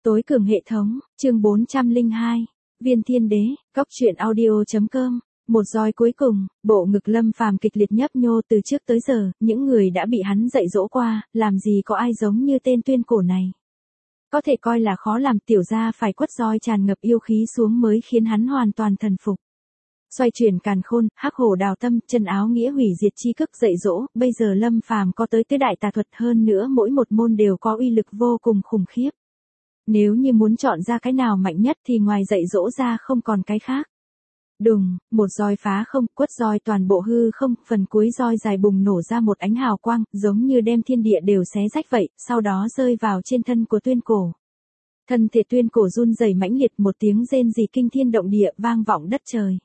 Tối cường hệ thống, chương 402, Viên Thiên Đế, Góc truyện audio.com. Một roi cuối cùng, bộ ngực Lâm Phàm kịch liệt nhấp nhô. Từ trước tới giờ, những người đã bị hắn dạy dỗ qua, làm gì có ai giống như tên Tuyên Cổ này. Có thể coi là khó làm, tiểu gia phải quất roi tràn ngập yêu khí xuống mới khiến hắn hoàn toàn thần phục. Xoay chuyển càn khôn, hắc hổ đào tâm, chân áo nghĩa hủy diệt chi cực dạy dỗ, bây giờ Lâm Phàm có tới đại tà thuật, hơn nữa mỗi một môn đều có uy lực vô cùng khủng khiếp. Nếu như muốn chọn ra cái nào mạnh nhất thì ngoài dạy dỗ ra không còn cái khác. Đùng, một roi phá không, quất roi toàn bộ hư không, phần cuối roi dài bùng nổ ra một ánh hào quang, giống như đem thiên địa đều xé rách vậy, sau đó rơi vào trên thân của Tuyên Cổ. Thân thể Tuyên Cổ run rẩy mãnh liệt, một tiếng rên rỉ kinh thiên động địa vang vọng đất trời.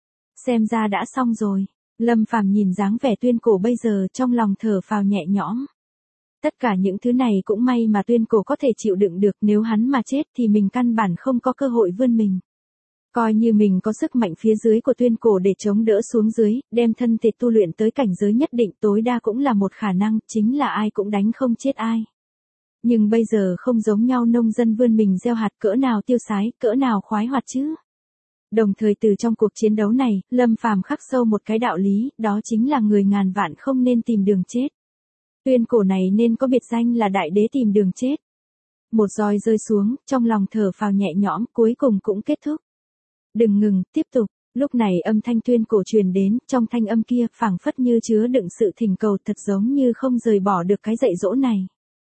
Xem ra đã xong rồi. Lâm Phàm nhìn dáng vẻ Tuyên Cổ bây giờ, trong lòng thở phào nhẹ nhõm. Tất cả những thứ này cũng may mà Tuyên Cổ có thể chịu đựng được, nếu hắn mà chết thì mình căn bản không có cơ hội vươn mình. Coi như mình có sức mạnh phía dưới của Tuyên Cổ để chống đỡ xuống dưới, đem thân thể tu luyện tới cảnh giới nhất định, tối đa cũng là một khả năng, chính là ai cũng đánh không chết ai. Nhưng bây giờ không giống nhau, nông dân vươn mình gieo hạt cỡ nào tiêu sái, cỡ nào khoái hoạt chứ. Đồng thời từ trong cuộc chiến đấu này, Lâm Phàm khắc sâu một cái đạo lý, đó chính là người ngàn vạn không nên tìm đường chết. Tuyên Cổ này nên có biệt danh là đại đế tìm đường chết. Một roi rơi xuống, trong lòng thở phào nhẹ nhõm, cuối cùng cũng kết thúc. Đừng ngừng, tiếp tục. Lúc này âm thanh Tuyên Cổ truyền đến, trong thanh âm kia phảng phất như chứa đựng sự thỉnh cầu, thật giống như không rời bỏ được cái dạy dỗ này.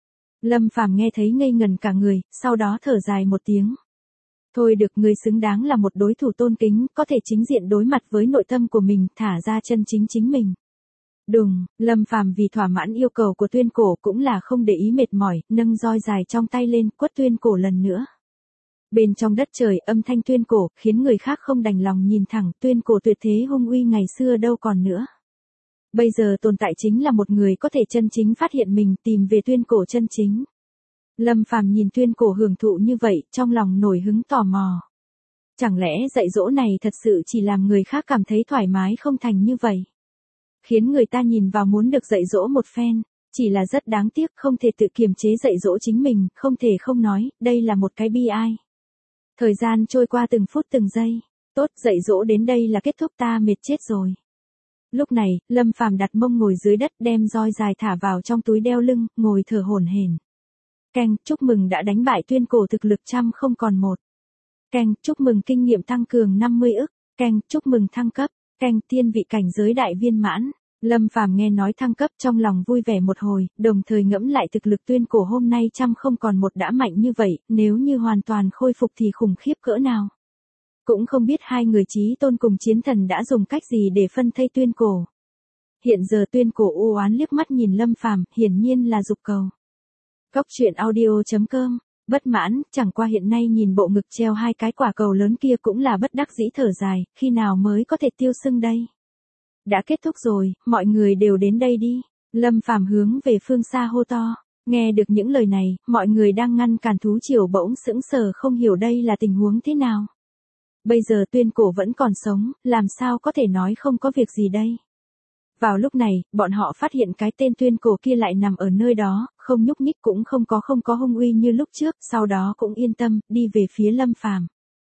Lâm Phàm nghe thấy ngây ngần cả người, sau đó thở dài một tiếng. Thôi được, người xứng đáng là một đối thủ tôn kính, có thể chính diện đối mặt với nội tâm của mình, thả ra chân chính mình. Đùng, Lâm Phàm vì thỏa mãn yêu cầu của Tuyên Cổ cũng là không để ý mệt mỏi, nâng roi dài trong tay lên, quất Tuyên Cổ lần nữa. Bên trong đất trời, âm thanh Tuyên Cổ khiến người khác không đành lòng nhìn thẳng, Tuyên Cổ tuyệt thế hung uy ngày xưa đâu còn nữa. Bây giờ tồn tại chính là một người có thể chân chính phát hiện mình, tìm về Tuyên Cổ chân chính. Lâm Phàm nhìn Tuyên Cổ hưởng thụ như vậy, trong lòng nổi hứng tò mò. Chẳng lẽ dạy dỗ này thật sự chỉ làm người khác cảm thấy thoải mái không thành như vậy? Khiến người ta nhìn vào muốn được dạy dỗ một phen, chỉ là rất đáng tiếc không thể tự kiềm chế dạy dỗ chính mình, không thể không nói, đây là một cái bi ai. Thời gian trôi qua từng phút từng giây, tốt, dạy dỗ đến đây là kết thúc, ta mệt chết rồi. Lúc này, Lâm Phàm đặt mông ngồi dưới đất, đem roi dài thả vào trong túi đeo lưng, ngồi thở hổn hển. Keng, chúc mừng đã đánh bại Tuyên Cổ, thực lực 100-1. Keng, chúc mừng kinh nghiệm tăng cường 50 ức. Keng, chúc mừng thăng cấp. Keng, tiên vị cảnh giới đại viên mãn. Lâm Phàm nghe nói thăng cấp trong lòng vui vẻ một hồi, đồng thời ngẫm lại thực lực Tuyên Cổ hôm nay 100-1 đã mạnh như vậy, nếu như hoàn toàn khôi phục thì khủng khiếp cỡ nào. Cũng không biết hai người chí tôn cùng chiến thần đã dùng cách gì để phân thây Tuyên Cổ. Hiện giờ Tuyên Cổ u oán liếc mắt nhìn Lâm Phàm, hiển nhiên là giục cầu. Góc truyện audio.com, bất mãn, chẳng qua hiện nay nhìn bộ ngực treo hai cái quả cầu lớn kia cũng là bất đắc dĩ thở dài, khi nào mới có thể tiêu sưng đây? Đã kết thúc rồi, mọi người đều đến đây đi. Lâm Phàm hướng về phương xa hô to. Nghe được những lời này, mọi người đang ngăn cản thú triều bỗng sững sờ, không hiểu đây là tình huống thế nào. Bây giờ Tuyên Cổ vẫn còn sống, làm sao có thể nói không có việc gì đây? Vào lúc này, bọn họ phát hiện cái tên Tuyên Cổ kia lại nằm ở nơi đó, không nhúc nhích, cũng không có hung uy như lúc trước, sau đó cũng yên tâm, đi về phía Lâm Phàm.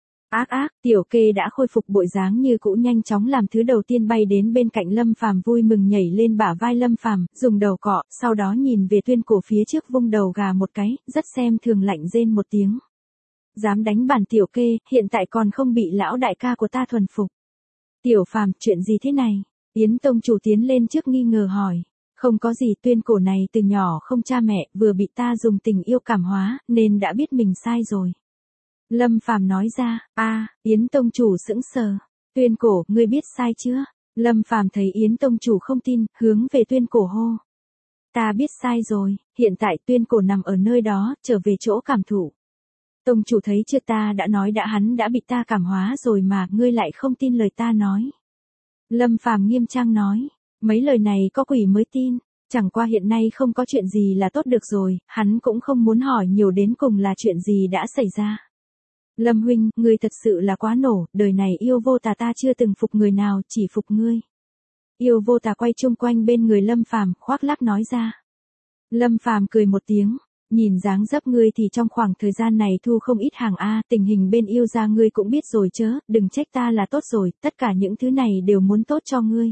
Ác, tiểu kê đã khôi phục bộ dáng như cũ, nhanh chóng làm thứ đầu tiên bay đến bên cạnh Lâm Phàm, vui mừng nhảy lên bả vai Lâm Phàm, dùng đầu cọ, sau đó nhìn về Tuyên Cổ phía trước, vung đầu gà một cái, rất xem thường, lạnh rên một tiếng. Dám đánh bản tiểu kê, hiện tại còn không bị lão đại ca của ta thuần phục. Tiểu Phàm, chuyện gì thế này? Yến tông chủ tiến lên trước nghi ngờ hỏi. Không có gì, Tuyên Cổ này từ nhỏ không cha mẹ, vừa bị ta dùng tình yêu cảm hóa, nên đã biết mình sai rồi. Lâm Phàm nói ra. Yến tông chủ sững sờ. Tuyên Cổ, ngươi biết sai chưa? Lâm Phàm thấy Yến tông chủ không tin, hướng về Tuyên Cổ hô. Ta biết sai rồi, hiện tại Tuyên Cổ nằm ở nơi đó, trở về chỗ cảm thụ. Tông chủ thấy chưa, ta đã nói hắn đã bị ta cảm hóa rồi mà, ngươi lại không tin lời ta nói. Lâm Phàm nghiêm trang nói, mấy lời này có quỷ mới tin, chẳng qua hiện nay không có chuyện gì là tốt được rồi, hắn cũng không muốn hỏi nhiều đến cùng là chuyện gì đã xảy ra. Lâm huynh, ngươi thật sự là quá nổ, đời này yêu vô tà ta chưa từng phục người nào, chỉ phục ngươi. Yêu vô tà quay chung quanh bên người Lâm Phàm, khoác lác nói ra. Lâm Phàm cười một tiếng, Nhìn dáng dấp ngươi thì trong khoảng thời gian này thu không ít hàng a, tình hình bên yêu gia ngươi cũng biết rồi chớ, đừng trách ta là tốt rồi, tất cả những thứ này đều muốn tốt cho ngươi.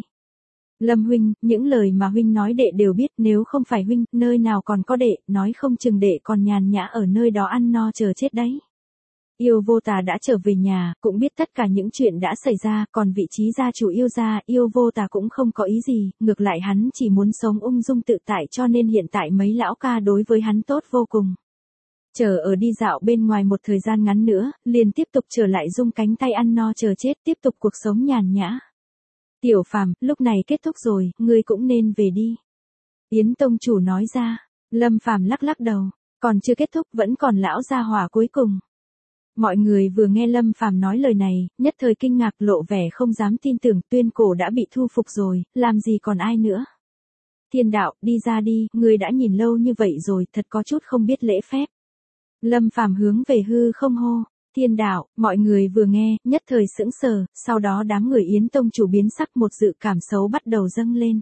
Lâm huynh, những lời mà huynh nói đệ đều biết, nếu không phải huynh, nơi nào còn có đệ, nói không chừng đệ còn nhàn nhã ở nơi đó ăn no chờ chết đấy. Yêu vô tà đã trở về nhà, cũng biết tất cả những chuyện đã xảy ra, còn vị trí gia chủ yêu gia, yêu vô tà cũng không có ý gì, ngược lại hắn chỉ muốn sống ung dung tự tại cho nên hiện tại mấy lão ca đối với hắn tốt vô cùng. Chờ ở đi dạo bên ngoài một thời gian ngắn nữa, liền tiếp tục trở lại rung cánh tay ăn no chờ chết, tiếp tục cuộc sống nhàn nhã. Tiểu Phàm, lúc này kết thúc rồi, ngươi cũng nên về đi. Yến tông chủ nói ra. Lâm Phàm lắc lắc đầu, còn chưa kết thúc, vẫn còn lão gia hỏa cuối cùng. Mọi người vừa nghe Lâm Phàm nói lời này, nhất thời kinh ngạc, lộ vẻ không dám tin tưởng, Tuyên Cổ đã bị thu phục rồi, làm gì còn ai nữa. Thiên đạo, đi ra đi, ngươi đã nhìn lâu như vậy rồi, thật có chút không biết lễ phép. Lâm Phàm hướng về hư không hô. Thiên đạo, mọi người vừa nghe, nhất thời sững sờ, sau đó đám người Yến tông chủ biến sắc, một dự cảm xấu bắt đầu dâng lên.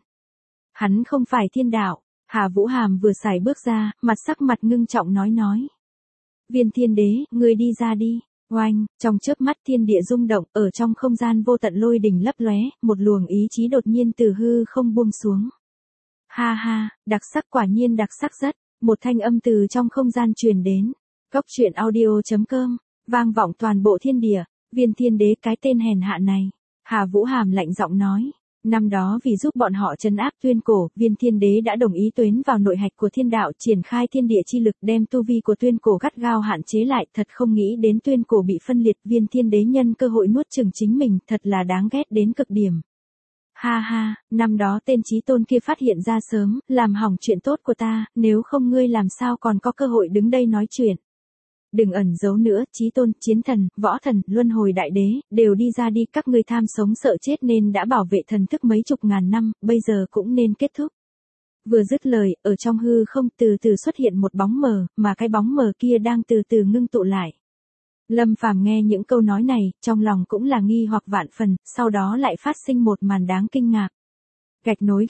Hắn không phải thiên đạo. Hà Vũ Hàm vừa xài bước ra, sắc mặt ngưng trọng nói. Viên Thiên Đế, ngươi đi ra đi. Oanh, trong chớp mắt thiên địa rung động, ở trong không gian vô tận lôi đỉnh lấp lóe, một luồng ý chí đột nhiên từ hư không buông xuống. Ha ha, đặc sắc, quả nhiên đặc sắc rất. Một thanh âm từ trong không gian truyền đến. Cốc truyện audio.com, vang vọng toàn bộ thiên địa. Viên Thiên Đế, cái tên hèn hạ này. Hà Vũ Hàm lạnh giọng nói. Năm đó vì giúp bọn họ trấn áp Tuyên Cổ, Viên Thiên Đế đã đồng ý tuến vào nội hạch của thiên đạo, triển khai thiên địa chi lực, đem tu vi của Tuyên Cổ gắt gao hạn chế lại, thật không nghĩ đến Tuyên Cổ bị phân liệt, Viên Thiên Đế nhân cơ hội nuốt chửng chính mình, thật là đáng ghét đến cực điểm. Ha ha, năm đó tên chí tôn kia phát hiện ra sớm, làm hỏng chuyện tốt của ta, nếu không ngươi làm sao còn có cơ hội đứng đây nói chuyện. Đừng ẩn giấu nữa, chí tôn, chiến thần, võ thần, luân hồi đại đế, đều đi ra đi, các ngươi tham sống sợ chết nên đã bảo vệ thần thức mấy chục ngàn năm, bây giờ cũng nên kết thúc. Vừa dứt lời, ở trong hư không từ từ xuất hiện một bóng mờ, mà cái bóng mờ kia đang từ từ ngưng tụ lại. Lâm Phàm nghe những câu nói này, trong lòng cũng là nghi hoặc vạn phần, sau đó lại phát sinh một màn đáng kinh ngạc. Gạch nối.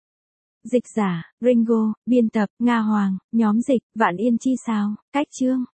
Dịch giả, Ringo, biên tập, Nga Hoàng, nhóm dịch, Vạn Yên Chi sao, cách chương.